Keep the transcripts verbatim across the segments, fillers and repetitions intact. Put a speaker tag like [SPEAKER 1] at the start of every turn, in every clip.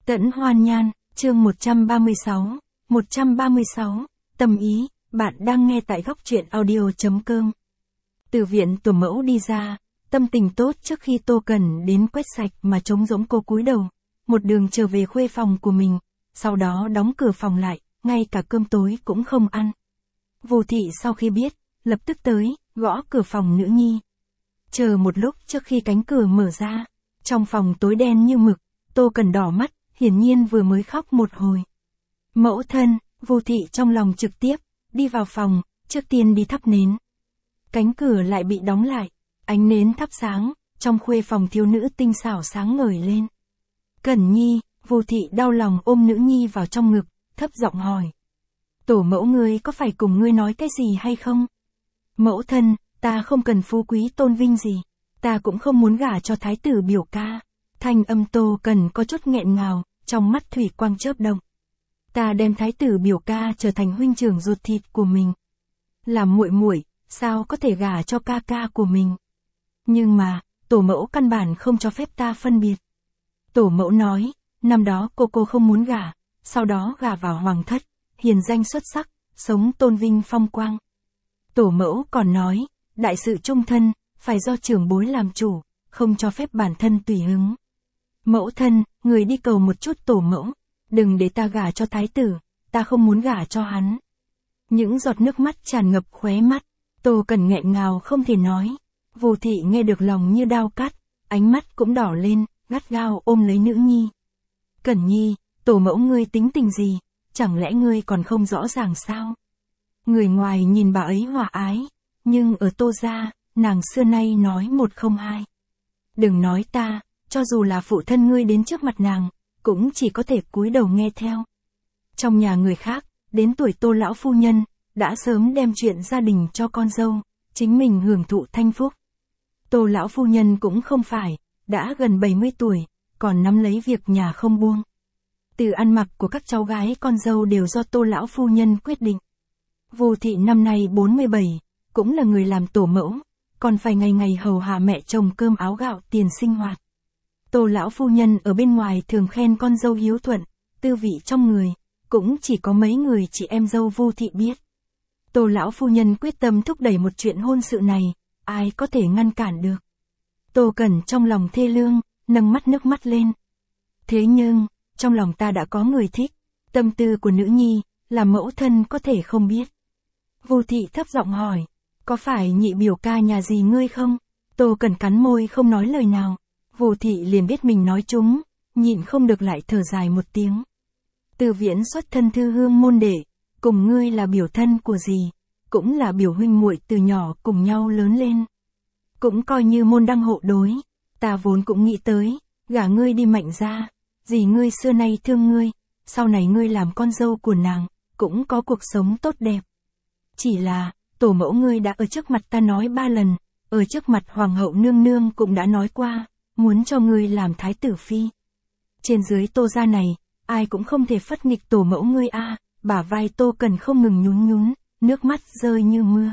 [SPEAKER 1] Tẫn Hoan Nhan, chương một trăm ba mươi sáu, một trăm ba mươi sáu, tâm ý, bạn đang nghe tại góc truyện audio.com. Từ viện tổ mẫu đi ra, tâm tình tốt trước khi Tô Cần đến quét sạch mà trống rỗng cô cúi đầu, một đường trở về khuê phòng của mình, sau đó đóng cửa phòng lại, ngay cả cơm tối cũng không ăn. Vô Thị sau khi biết, lập tức tới, gõ cửa phòng nữ nhi. Chờ một lúc trước khi cánh cửa mở ra, trong phòng tối đen như mực, Tô Cần đỏ mắt, hiển nhiên vừa mới khóc một hồi. Mẫu thân, Vô Thị trong lòng trực tiếp, đi vào phòng, trước tiên đi thắp nến. Cánh cửa lại bị đóng lại, ánh nến thắp sáng, trong khuê phòng thiếu nữ tinh xảo sáng ngời lên. Cẩn Nhi, Vô Thị đau lòng ôm nữ nhi vào trong ngực, thấp giọng hỏi. Tổ mẫu ngươi có phải cùng ngươi nói cái gì hay không? Mẫu thân, ta không cần phú quý tôn vinh gì, ta cũng không muốn gả cho thái tử biểu ca. Thanh âm Tô Cần có chút nghẹn ngào, trong mắt thủy quang chớp động. Ta đem thái tử biểu ca trở thành huynh trưởng ruột thịt của mình. Làm muội muội, sao có thể gả cho ca ca của mình? Nhưng mà, tổ mẫu căn bản không cho phép ta phân biệt. Tổ mẫu nói, năm đó cô cô không muốn gả, sau đó gả vào hoàng thất, hiền danh xuất sắc, sống tôn vinh phong quang. Tổ mẫu còn nói, đại sự trung thân, phải do trưởng bối làm chủ, không cho phép bản thân tùy hứng. Mẫu thân, người đi cầu một chút tổ mẫu, đừng để ta gả cho thái tử, ta không muốn gả cho hắn. Những giọt nước mắt tràn ngập khóe mắt, Tô Cần nghẹn ngào không thể nói. Vô Thị nghe được lòng như đao cắt, ánh mắt cũng đỏ lên, gắt gao ôm lấy nữ nhi. Cẩn Nhi, tổ mẫu ngươi tính tình gì, chẳng lẽ ngươi còn không rõ ràng sao? Người ngoài nhìn bà ấy hòa ái, nhưng ở Tô gia, nàng xưa nay nói một không hai. Đừng nói ta, cho dù là phụ thân ngươi đến trước mặt nàng, cũng chỉ có thể cúi đầu nghe theo. Trong nhà người khác, đến tuổi Tô lão phu nhân, đã sớm đem chuyện gia đình cho con dâu, chính mình hưởng thụ thanh phúc. Tô lão phu nhân cũng không phải, đã gần bảy mươi tuổi, còn nắm lấy việc nhà không buông. Từ ăn mặc của các cháu gái con dâu đều do Tô lão phu nhân quyết định. Vô Thị năm nay bốn mươi bảy, cũng là người làm tổ mẫu, còn phải ngày ngày hầu hạ mẹ chồng cơm áo gạo tiền sinh hoạt. Tô lão phu nhân ở bên ngoài thường khen con dâu hiếu thuận, tư vị trong người, cũng chỉ có mấy người chị em dâu Vô Thị biết. Tô lão phu nhân quyết tâm thúc đẩy một chuyện hôn sự này, ai có thể ngăn cản được. Tô Cần trong lòng thê lương, nâng mắt nước mắt lên. Thế nhưng, trong lòng ta đã có người thích, tâm tư của nữ nhi, là mẫu thân có thể không biết. Vô Thị thấp giọng hỏi, có phải nhị biểu ca nhà gì ngươi không? Tô Cần cắn môi không nói lời nào. Vô Thị liền biết mình nói trúng, nhịn không được lại thở dài một tiếng. Từ Viễn xuất thân thư hương môn đệ, cùng ngươi là biểu thân của dì, cũng là biểu huynh muội từ nhỏ cùng nhau lớn lên. Cũng coi như môn đăng hộ đối, ta vốn cũng nghĩ tới, gả ngươi đi Mạnh gia, dì ngươi xưa nay thương ngươi, sau này ngươi làm con dâu của nàng, cũng có cuộc sống tốt đẹp. Chỉ là, tổ mẫu ngươi đã ở trước mặt ta nói ba lần, ở trước mặt hoàng hậu nương nương cũng đã nói qua, muốn cho ngươi làm thái tử phi. Trên dưới Tô gia này, ai cũng không thể phất nghịch tổ mẫu ngươi a. À, bả vai Tô Cần không ngừng nhún nhún, nước mắt rơi như mưa.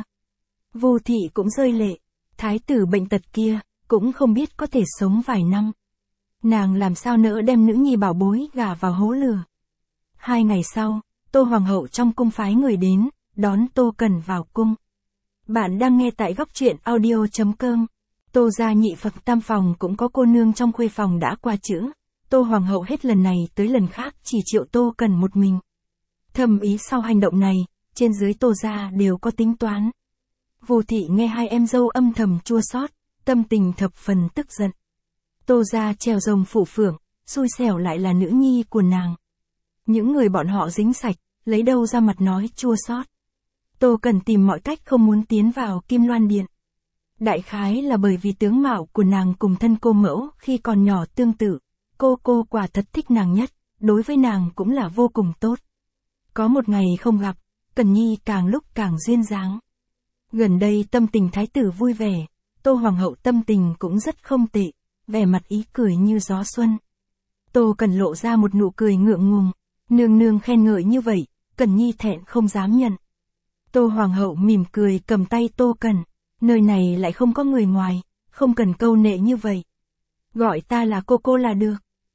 [SPEAKER 1] Vô Thị cũng rơi lệ, thái tử bệnh tật kia, cũng không biết có thể sống vài năm. Nàng làm sao nỡ đem nữ nhi bảo bối gả vào hố lửa. Hai ngày sau, Tô hoàng hậu trong cung phái người đến, đón Tô Cần vào cung. Bạn đang nghe tại góc truyện audio.com. Tô gia nhị Phật tam phòng cũng có cô nương trong khuê phòng đã qua chữ. Tô hoàng hậu hết lần này tới lần khác chỉ triệu Tô Cần một mình. Thầm ý sau hành động này, trên dưới Tô gia đều có tính toán. Vô Thị nghe hai em dâu âm thầm chua xót, tâm tình thập phần tức giận. Tô gia treo rồng phủ phượng, xui xẻo lại là nữ nhi của nàng. Những người bọn họ dính sạch, lấy đâu ra mặt nói chua xót. Tô Cần tìm mọi cách không muốn tiến vào Kim Loan Điện. Đại khái là bởi vì tướng mạo của nàng cùng thân cô mẫu khi còn nhỏ tương tự, cô cô quả thật thích nàng nhất, đối với nàng cũng là vô cùng tốt. Có một ngày không gặp, Cần Nhi càng lúc càng duyên dáng. Gần đây tâm tình thái tử vui vẻ, Tô hoàng hậu tâm tình cũng rất không tệ, vẻ mặt ý cười như gió xuân. Tô Cần lộ ra một nụ cười ngượng ngùng, nương nương khen ngợi như vậy, Cần Nhi thẹn không dám nhận. Tô hoàng hậu mỉm cười cầm tay Tô Cần, nơi này lại không có người ngoài, không cần câu nệ như vậy. Gọi ta là cô cô là được.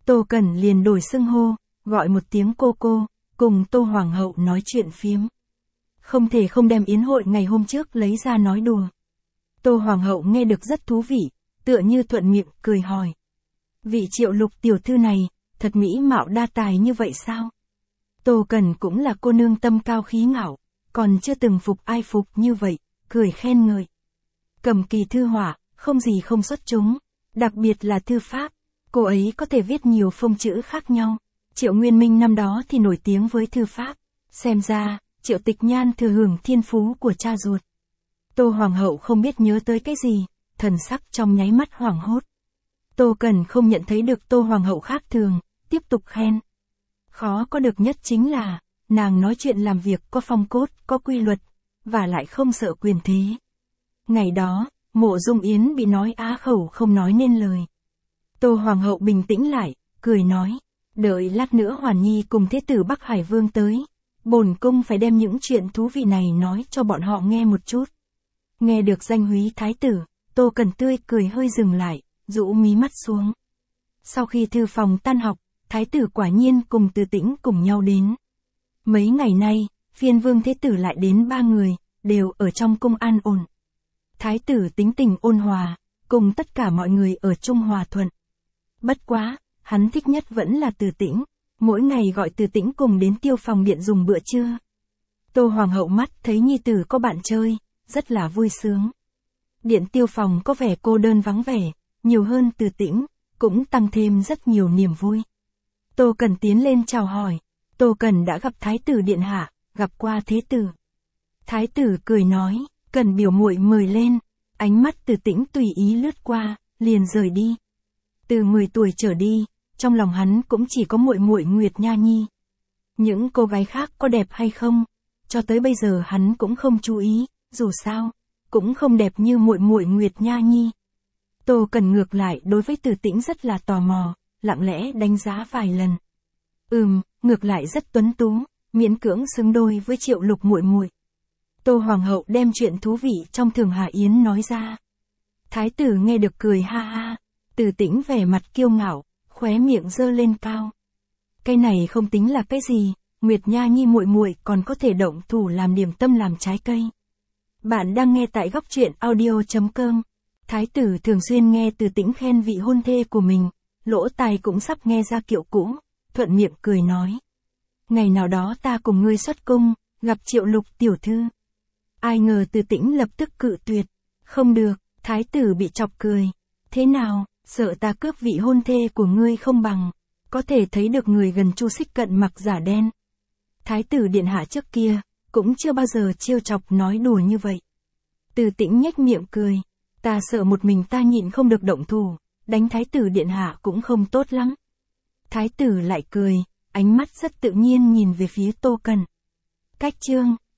[SPEAKER 1] Tô Cẩn liền đổi xưng hô, gọi một tiếng cô cô, cùng Tô Hoàng hậu nói chuyện phiếm. Không thể không đem yến hội ngày hôm trước lấy ra nói đùa. Tô Hoàng hậu nghe được rất thú vị, tựa như thuận miệng, cười hỏi. Vị Triệu Lục tiểu thư này, thật mỹ mạo đa tài như vậy sao? Tô Cẩn cũng là cô nương tâm cao khí ngạo, còn chưa từng phục ai phục như vậy, cười khen ngợi. Cầm kỳ thư họa, không gì không xuất chúng, đặc biệt là thư pháp, cô ấy có thể viết nhiều phông chữ khác nhau. Triệu Nguyên Minh năm đó thì nổi tiếng với thư pháp, xem ra, Triệu Tịch Nhan thừa hưởng thiên phú của cha ruột. Tô Hoàng hậu không biết nhớ tới cái gì, thần sắc trong nháy mắt hoảng hốt. Tô Cẩn không nhận thấy được Tô Hoàng hậu khác thường, tiếp tục khen. Khó có được nhất chính là, nàng nói chuyện làm việc có phong cốt, có quy luật, và lại không sợ quyền thế. Ngày đó, Mộ Dung Yến bị nói á khẩu không nói nên lời. Tô Hoàng hậu bình tĩnh lại, cười nói, đợi lát nữa Hoàn Nhi cùng Thế tử Bắc Hải Vương tới, bổn cung phải đem những chuyện thú vị này nói cho bọn họ nghe một chút. Nghe được danh húy thái tử, Tô Cẩn tươi cười hơi dừng lại, rũ mí mắt xuống. Sau khi thư phòng tan học, thái tử quả nhiên cùng Từ Tĩnh cùng nhau đến. Mấy ngày nay, phiên vương thế tử lại đến ba người, đều ở trong cung an ổn. Thái tử tính tình ôn hòa, cùng tất cả mọi người ở chung hòa thuận. Bất quá, hắn thích nhất vẫn là Từ Tĩnh, mỗi ngày gọi Từ Tĩnh cùng đến tiêu phòng điện dùng bữa trưa. Tô Hoàng hậu mắt thấy nhi tử có bạn chơi, rất là vui sướng. Điện tiêu phòng có vẻ cô đơn vắng vẻ, nhiều hơn Từ Tĩnh, cũng tăng thêm rất nhiều niềm vui. Tô Cẩn tiến lên chào hỏi, Tô Cẩn đã gặp Thái tử điện hạ, gặp qua Thế tử. Thái tử cười nói, Cẩn biểu muội mời lên, ánh mắt Từ Tĩnh tùy ý lướt qua, liền rời đi. Từ mười tuổi trở đi, trong lòng hắn cũng chỉ có muội muội Nguyệt Nha Nhi. Những cô gái khác có đẹp hay không, cho tới bây giờ hắn cũng không chú ý, dù sao, cũng không đẹp như muội muội Nguyệt Nha Nhi. Tô Cẩn ngược lại đối với Từ Tĩnh rất là tò mò, lặng lẽ đánh giá vài lần. Ừm, ngược lại rất tuấn tú, miễn cưỡng xứng đôi với Triệu Lục muội muội. Tô Hoàng hậu đem chuyện thú vị trong Thường Hà Yến nói ra. Thái tử nghe được cười ha ha, Từ Tĩnh vẻ mặt kiêu ngạo, khóe miệng giơ lên cao. Cái này không tính là cái gì, Nguyệt Nha Nhi muội muội còn có thể động thủ làm điểm tâm làm trái cây. Bạn đang nghe tại góc truyện audio chấm com. Thái tử thường xuyên nghe Từ Tĩnh khen vị hôn thê của mình, lỗ tai cũng sắp nghe ra kiệu cũ, thuận miệng cười nói. Ngày nào đó ta cùng ngươi xuất cung, gặp Triệu Lục tiểu thư. Ai ngờ Từ Tĩnh lập tức cự tuyệt. Không được, thái tử bị chọc cười. Thế nào, sợ ta cướp vị hôn thê của ngươi không bằng. Có thể thấy được người gần Chu Xích Cận mặc giả đen. Thái tử điện hạ trước kia, cũng chưa bao giờ trêu chọc nói đùa như vậy. Từ Tĩnh nhếch miệng cười. Ta sợ một mình ta nhịn không được động thủ, đánh thái tử điện hạ cũng không tốt lắm. Thái tử lại cười, ánh mắt rất tự nhiên nhìn về phía Tô Cẩn. Cách chương